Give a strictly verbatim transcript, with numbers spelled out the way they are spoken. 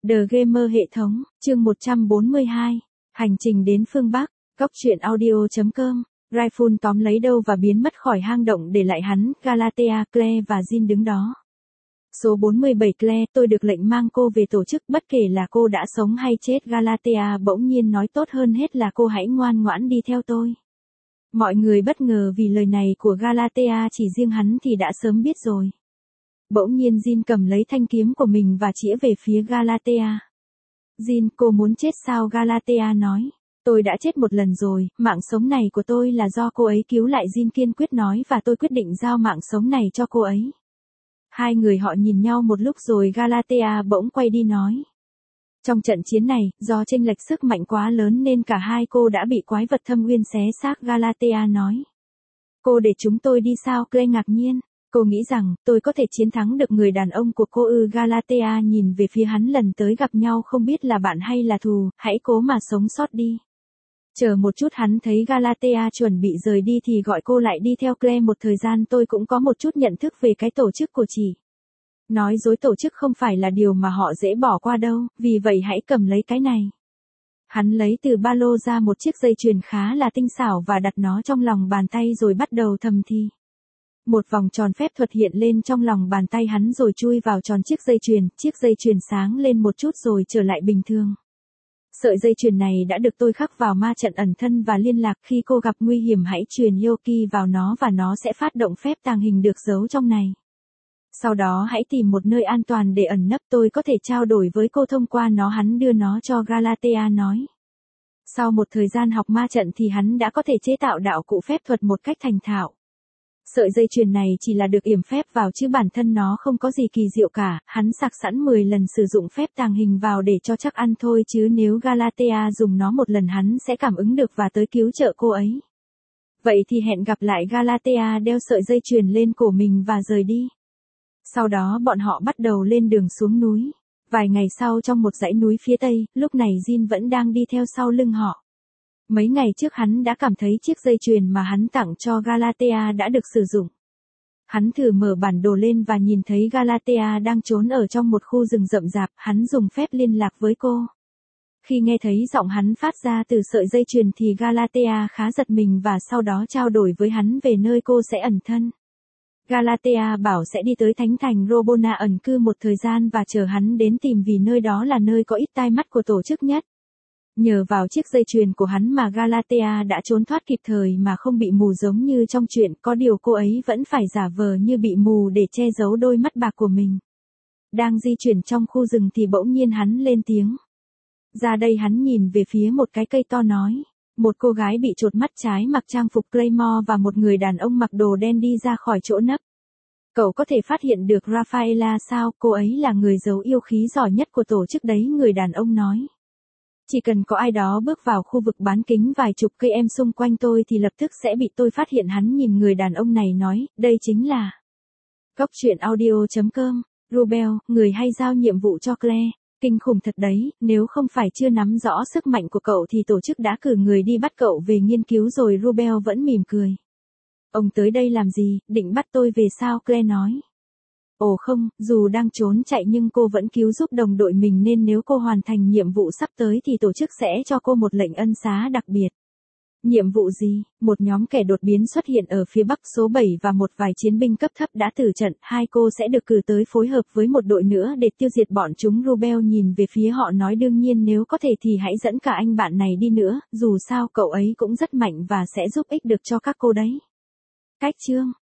The Gamer hệ thống, chương một trăm bốn mươi hai, hành trình đến phương Bắc, góc truyện audio.com, Raifun tóm lấy đâu và biến mất khỏi hang động để lại hắn, Galatea, Claire và Jin đứng đó. Số bốn mươi bảy Claire, tôi được lệnh mang cô về tổ chức bất kể là cô đã sống hay chết. Galatea bỗng nhiên nói tốt hơn hết là cô hãy ngoan ngoãn đi theo tôi. Mọi người bất ngờ vì lời này của Galatea, chỉ riêng hắn thì đã sớm biết rồi. Bỗng nhiên Jin cầm lấy thanh kiếm của mình và chĩa về phía Galatea. Jin, cô muốn chết sao? Galatea nói. Tôi đã chết một lần rồi, mạng sống này của tôi là do cô ấy cứu lại. Jin kiên quyết nói và tôi quyết định giao mạng sống này cho cô ấy. Hai người họ nhìn nhau một lúc rồi Galatea bỗng quay đi nói. Trong trận chiến này, do chênh lệch sức mạnh quá lớn nên cả hai cô đã bị quái vật thâm uyên xé xác. Galatea nói. Cô để chúng tôi đi sao? Claire ngạc nhiên. Cô nghĩ rằng, tôi có thể chiến thắng được người đàn ông của cô ư? Galatea nhìn về phía hắn. Lần tới gặp nhau không biết là bạn hay là thù, hãy cố mà sống sót đi. Chờ một chút, hắn thấy Galatea chuẩn bị rời đi thì gọi cô lại đi theo Claire. Một thời gian tôi cũng có một chút nhận thức về cái tổ chức của chị. Nói dối tổ chức không phải là điều mà họ dễ bỏ qua đâu, vì vậy hãy cầm lấy cái này. Hắn lấy từ ba lô ra một chiếc dây chuyền khá là tinh xảo và đặt nó trong lòng bàn tay rồi bắt đầu thầm thì. Một vòng tròn phép thuật hiện lên trong lòng bàn tay hắn rồi chui vào tròn chiếc dây chuyền, chiếc dây chuyền sáng lên một chút rồi trở lại bình thường. Sợi dây chuyền này đã được tôi khắc vào ma trận ẩn thân và liên lạc. Khi cô gặp nguy hiểm hãy truyền Yoki vào nó và nó sẽ phát động phép tàng hình được giấu trong này. Sau đó hãy tìm một nơi an toàn để ẩn nấp, tôi có thể trao đổi với cô thông qua nó. Hắn đưa nó cho Galatea nói. Sau một thời gian học ma trận thì hắn đã có thể chế tạo đạo cụ phép thuật một cách thành thạo. Sợi dây chuyền này chỉ là được yểm phép vào chứ bản thân nó không có gì kỳ diệu cả. Hắn sạc sẵn mười lần sử dụng phép tàng hình vào để cho chắc ăn thôi, chứ nếu Galatea dùng nó một lần hắn sẽ cảm ứng được và tới cứu trợ cô ấy. Vậy thì hẹn gặp lại. Galatea đeo sợi dây chuyền lên cổ mình và rời đi. Sau đó bọn họ bắt đầu lên đường xuống núi. Vài ngày sau, trong một dãy núi phía tây, lúc này Jin vẫn đang đi theo sau lưng họ. Mấy ngày trước hắn đã cảm thấy chiếc dây chuyền mà hắn tặng cho Galatea đã được sử dụng. Hắn thử mở bản đồ lên và nhìn thấy Galatea đang trốn ở trong một khu rừng rậm rạp. Hắn dùng phép liên lạc với cô. Khi nghe thấy giọng hắn phát ra từ sợi dây chuyền thì Galatea khá giật mình và sau đó trao đổi với hắn về nơi cô sẽ ẩn thân. Galatea bảo sẽ đi tới thánh thành Robona ẩn cư một thời gian và chờ hắn đến tìm vì nơi đó là nơi có ít tai mắt của tổ chức nhất. Nhờ vào chiếc dây chuyền của hắn mà Galatea đã trốn thoát kịp thời mà không bị mù giống như trong truyện, có điều cô ấy vẫn phải giả vờ như bị mù để che giấu đôi mắt bạc của mình. Đang di chuyển trong khu rừng thì bỗng nhiên hắn lên tiếng. Ra đây. Hắn nhìn về phía một cái cây to nói. Một cô gái bị chột mắt trái mặc trang phục Claymore và một người đàn ông mặc đồ đen đi ra khỏi chỗ nấp. Cậu có thể phát hiện được Rafaela sao? Cô ấy là người giấu yêu khí giỏi nhất của tổ chức đấy, người đàn ông nói. Chỉ cần có ai đó bước vào khu vực bán kính vài chục cây em xung quanh tôi thì lập tức sẽ bị tôi phát hiện. Hắn nhìn người đàn ông này nói, đây chính là góc truyện audio.com, Rubel, người hay giao nhiệm vụ cho Claire. Kinh khủng thật đấy, nếu không phải chưa nắm rõ sức mạnh của cậu thì tổ chức đã cử người đi bắt cậu về nghiên cứu rồi. Rubel vẫn mỉm cười. Ông tới đây làm gì, định bắt tôi về sao? Claire nói. Ồ không, dù đang trốn chạy nhưng cô vẫn cứu giúp đồng đội mình nên nếu cô hoàn thành nhiệm vụ sắp tới thì tổ chức sẽ cho cô một lệnh ân xá đặc biệt. Nhiệm vụ gì? Một nhóm kẻ đột biến xuất hiện ở phía bắc. Số bảy và một vài chiến binh cấp thấp đã tử trận. Hai cô sẽ được cử tới phối hợp với một đội nữa để tiêu diệt bọn chúng. Rubel nhìn về phía họ nói đương nhiên nếu có thể thì hãy dẫn cả anh bạn này đi nữa, dù sao cậu ấy cũng rất mạnh và sẽ giúp ích được cho các cô đấy. Cách chương